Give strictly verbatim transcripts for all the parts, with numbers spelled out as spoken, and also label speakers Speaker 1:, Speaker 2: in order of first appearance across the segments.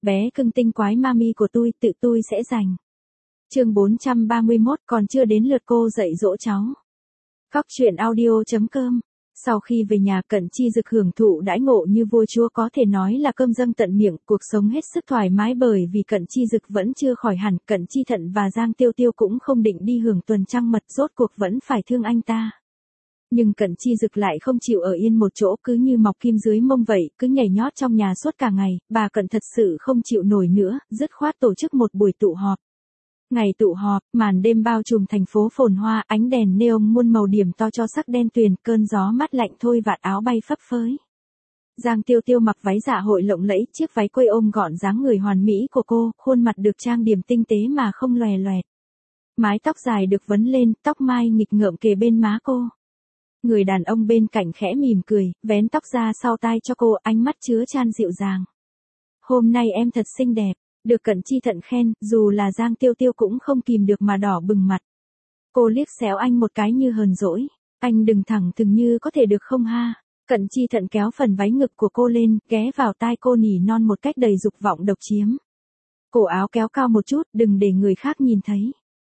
Speaker 1: bé cưng tinh quái mami của tôi, tự tôi sẽ giành. Chương bốn trăm ba mươi mốt, còn chưa đến lượt cô dạy dỗ cháu. Cóc truyện audio.com. Sau khi về nhà, Cận Chi Dực hưởng thụ đãi ngộ như vua chúa, có thể nói là cơm dâng tận miệng, cuộc sống hết sức thoải mái. Bởi vì Cận Chi Dực vẫn chưa khỏi hẳn, Cận Chi Thận và Giang Tiêu Tiêu cũng không định đi hưởng tuần trăng mật, rốt cuộc vẫn phải thương anh ta. Nhưng Cận Chi Dực lại không chịu ở yên một chỗ, cứ như mọc kim dưới mông vậy, cứ nhảy nhót trong nhà suốt cả ngày. Bà Cận thật sự không chịu nổi nữa, dứt khoát tổ chức một buổi tụ họp. Ngày tụ họp, màn đêm bao trùm thành phố phồn hoa, ánh đèn neon muôn màu điểm to cho sắc đen tuyền, cơn gió mát lạnh thôi vạt áo bay phấp phới. Giang Tiêu Tiêu mặc váy dạ hội lộng lẫy, chiếc váy quây ôm gọn dáng người hoàn mỹ của cô, khuôn mặt được trang điểm tinh tế mà không lòe loẹt. Mái tóc dài được vấn lên, tóc mai nghịch ngợm kề bên má cô. Người đàn ông bên cạnh khẽ mỉm cười, vén tóc ra sau tai cho cô, ánh mắt chứa chan dịu dàng. Hôm nay em thật xinh đẹp. Được Cận Chi Thận khen, dù là Giang Tiêu Tiêu cũng không kìm được mà đỏ bừng mặt. Cô liếc xéo anh một cái như hờn dỗi. Anh đừng thẳng thừng như có thể được không ha? Cận Chi Thận kéo phần váy ngực của cô lên, ghé vào tai cô nỉ non một cách đầy dục vọng độc chiếm. Cổ áo kéo cao một chút, đừng để người khác nhìn thấy.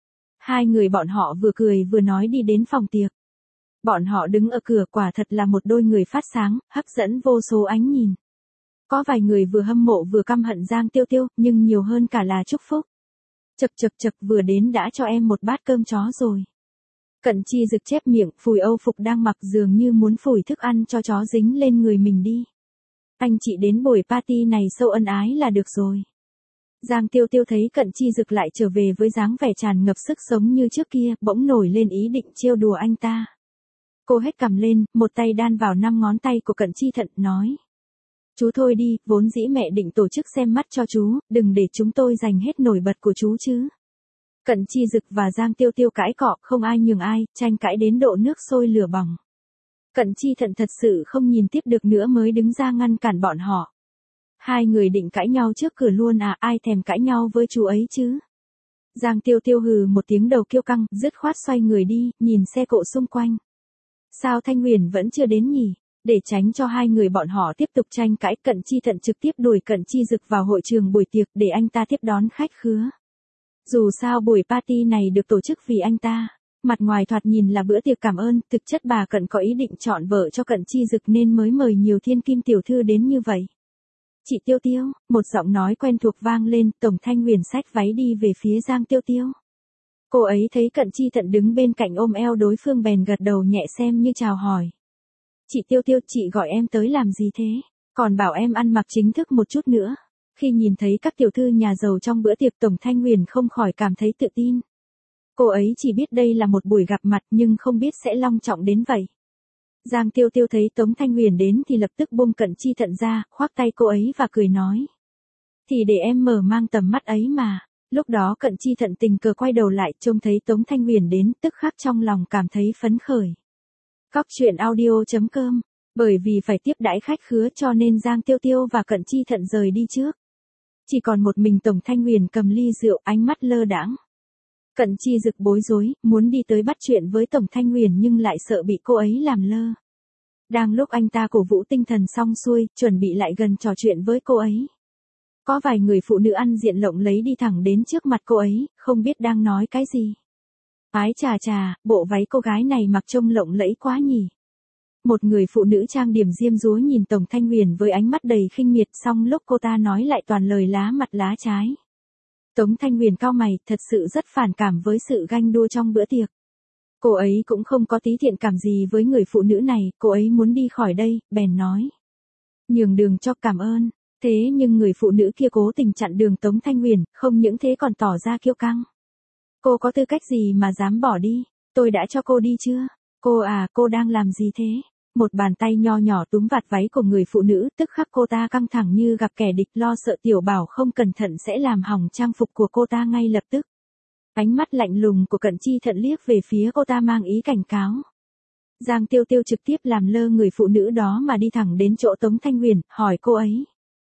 Speaker 1: Hai người bọn họ vừa cười vừa nói đi đến phòng tiệc. Bọn họ đứng ở cửa, quả thật là một đôi người phát sáng, hấp dẫn vô số ánh nhìn. Có vài người vừa hâm mộ vừa căm hận Giang Tiêu Tiêu, nhưng nhiều hơn cả là chúc phúc. Chậc chậc chậc, vừa đến đã cho em một bát cơm chó rồi. Cận Chi Dực chép miệng, phủi âu phục đang mặc dường như muốn phủi thức ăn cho chó dính lên người mình đi. Anh chị đến buổi party này sâu ân ái là được rồi. Giang Tiêu Tiêu thấy Cận Chi Dực lại trở về với dáng vẻ tràn ngập sức sống như trước kia, bỗng nổi lên ý định trêu đùa anh ta. Cô hét cằm lên, một tay đan vào năm ngón tay của Cận Chi Thận, nói. Chú thôi đi, vốn dĩ mẹ định tổ chức xem mắt cho chú, đừng để chúng tôi giành hết nổi bật của chú chứ. Cận Chi Dực và Giang Tiêu Tiêu cãi cọ, không ai nhường ai, tranh cãi đến độ nước sôi lửa bỏng. Cận Chi Thận thật sự không nhìn tiếp được nữa mới đứng ra ngăn cản bọn họ. Hai người định cãi nhau trước cửa luôn à, ai thèm cãi nhau với chú ấy chứ. Giang Tiêu Tiêu hừ một tiếng đầu kiêu căng, dứt khoát xoay người đi, nhìn xe cộ xung quanh. Sao Thanh Huyền vẫn chưa đến nhỉ? Để tránh cho hai người bọn họ tiếp tục tranh cãi, Cận Chi Thận trực tiếp đuổi Cận Chi Dực vào hội trường buổi tiệc để anh ta tiếp đón khách khứa. Dù sao buổi party này được tổ chức vì anh ta. Mặt ngoài thoạt nhìn là bữa tiệc cảm ơn, thực chất bà Cận có ý định chọn vợ cho Cận Chi Dực nên mới mời nhiều thiên kim tiểu thư đến như vậy. Chị Tiêu Tiêu, một giọng nói quen thuộc vang lên, Tổng Thanh Huyền xách váy đi về phía Giang Tiêu Tiêu. Cô ấy thấy Cận Chi Thận đứng bên cạnh ôm eo đối phương bèn gật đầu nhẹ xem như chào hỏi. Chị Tiêu Tiêu, chị gọi em tới làm gì thế? Còn bảo em ăn mặc chính thức một chút nữa. Khi nhìn thấy các tiểu thư nhà giàu trong bữa tiệc, Tổng Thanh Huyền không khỏi cảm thấy tự tin. Cô ấy chỉ biết đây là một buổi gặp mặt nhưng không biết sẽ long trọng đến vậy. Giang Tiêu Tiêu thấy Tống Thanh Huyền đến thì lập tức buông Cận Chi Thận ra, khoác tay cô ấy và cười nói. Thì để em mở mang tầm mắt ấy mà. Lúc đó Cận Chi Thận tình cờ quay đầu lại, trông thấy Tống Thanh Huyền đến, tức khắc trong lòng cảm thấy phấn khởi. Cóc truyện audio.com. Bởi vì phải tiếp đãi khách khứa cho nên Giang Tiêu Tiêu và Cận Chi Thận rời đi trước. Chỉ còn một mình Tổng Thanh Huyền cầm ly rượu, ánh mắt lơ đãng. Cận Chi Dực bối rối, muốn đi tới bắt chuyện với Tổng Thanh Huyền nhưng lại sợ bị cô ấy làm lơ. Đang lúc anh ta cổ vũ tinh thần xong xuôi, chuẩn bị lại gần trò chuyện với cô ấy. Có vài người phụ nữ ăn diện lộng lấy đi thẳng đến trước mặt cô ấy, không biết đang nói cái gì. Ái chà chà, bộ váy cô gái này mặc trông lộng lẫy quá nhỉ. Một người phụ nữ trang điểm diêm dúa nhìn Tổng Thanh Huyền với ánh mắt đầy khinh miệt, xong lúc cô ta nói lại toàn lời lá mặt lá trái. Tống Thanh Huyền cau mày, thật sự rất phản cảm với sự ganh đua trong bữa tiệc. Cô ấy cũng không có tí thiện cảm gì với người phụ nữ này, cô ấy muốn đi khỏi đây, bèn nói. Nhường đường cho, cảm ơn. Thế nhưng người phụ nữ kia cố tình chặn đường Tống Thanh Huyền, không những thế còn tỏ ra kiêu căng. Cô có tư cách gì mà dám bỏ đi? Tôi đã cho cô đi chưa? Cô à, cô đang làm gì thế? Một bàn tay nho nhỏ túm vạt váy của người phụ nữ, tức khắc cô ta căng thẳng như gặp kẻ địch, lo sợ Tiểu Bảo không cẩn thận sẽ làm hỏng trang phục của cô ta ngay lập tức. Ánh mắt lạnh lùng của Cận Chi Thận liếc về phía cô ta mang ý cảnh cáo. Giang Tiêu Tiêu trực tiếp làm lơ người phụ nữ đó mà đi thẳng đến chỗ Tống Thanh Huyền, hỏi cô ấy.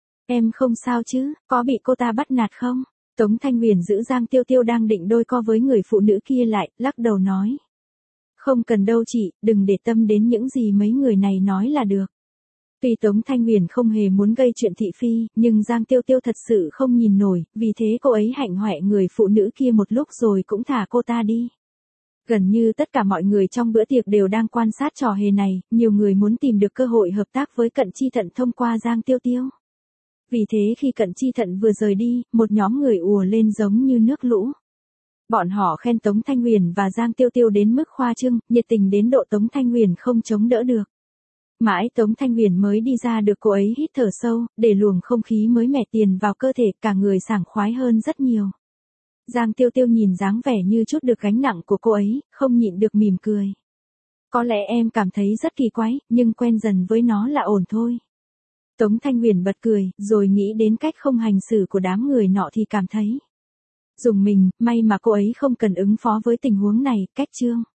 Speaker 1: Em không sao chứ, có bị cô ta bắt nạt không? Tống Thanh Huyền giữ Giang Tiêu Tiêu đang định đôi co với người phụ nữ kia lại, lắc đầu nói. Không cần đâu chị, đừng để tâm đến những gì mấy người này nói là được. Tuy Tống Thanh Huyền không hề muốn gây chuyện thị phi, nhưng Giang Tiêu Tiêu thật sự không nhìn nổi, vì thế cô ấy hạnh hoẹ người phụ nữ kia một lúc rồi cũng thả cô ta đi. Gần như tất cả mọi người trong bữa tiệc đều đang quan sát trò hề này, nhiều người muốn tìm được cơ hội hợp tác với Cận Chi Thận thông qua Giang Tiêu Tiêu. Vì thế khi Cận Chi Thận vừa rời đi, một nhóm người ùa lên giống như nước lũ. Bọn họ khen Tống Thanh Huyền và Giang Tiêu Tiêu đến mức khoa trương, nhiệt tình đến độ Tống Thanh Huyền không chống đỡ được. Mãi Tống Thanh Huyền mới đi ra được cô ấy hít thở sâu, để luồng không khí mới mẻ tiền vào cơ thể, cả người sảng khoái hơn rất nhiều. Giang Tiêu Tiêu nhìn dáng vẻ như chút được gánh nặng của cô ấy, không nhịn được mỉm cười. Có lẽ em cảm thấy rất kỳ quái, nhưng quen dần với nó là ổn thôi. Tống Thanh Huyền bật cười, rồi nghĩ đến cách không hành xử của đám người nọ thì cảm thấy dùng mình, may mà cô ấy không cần ứng phó với tình huống này, cách chương.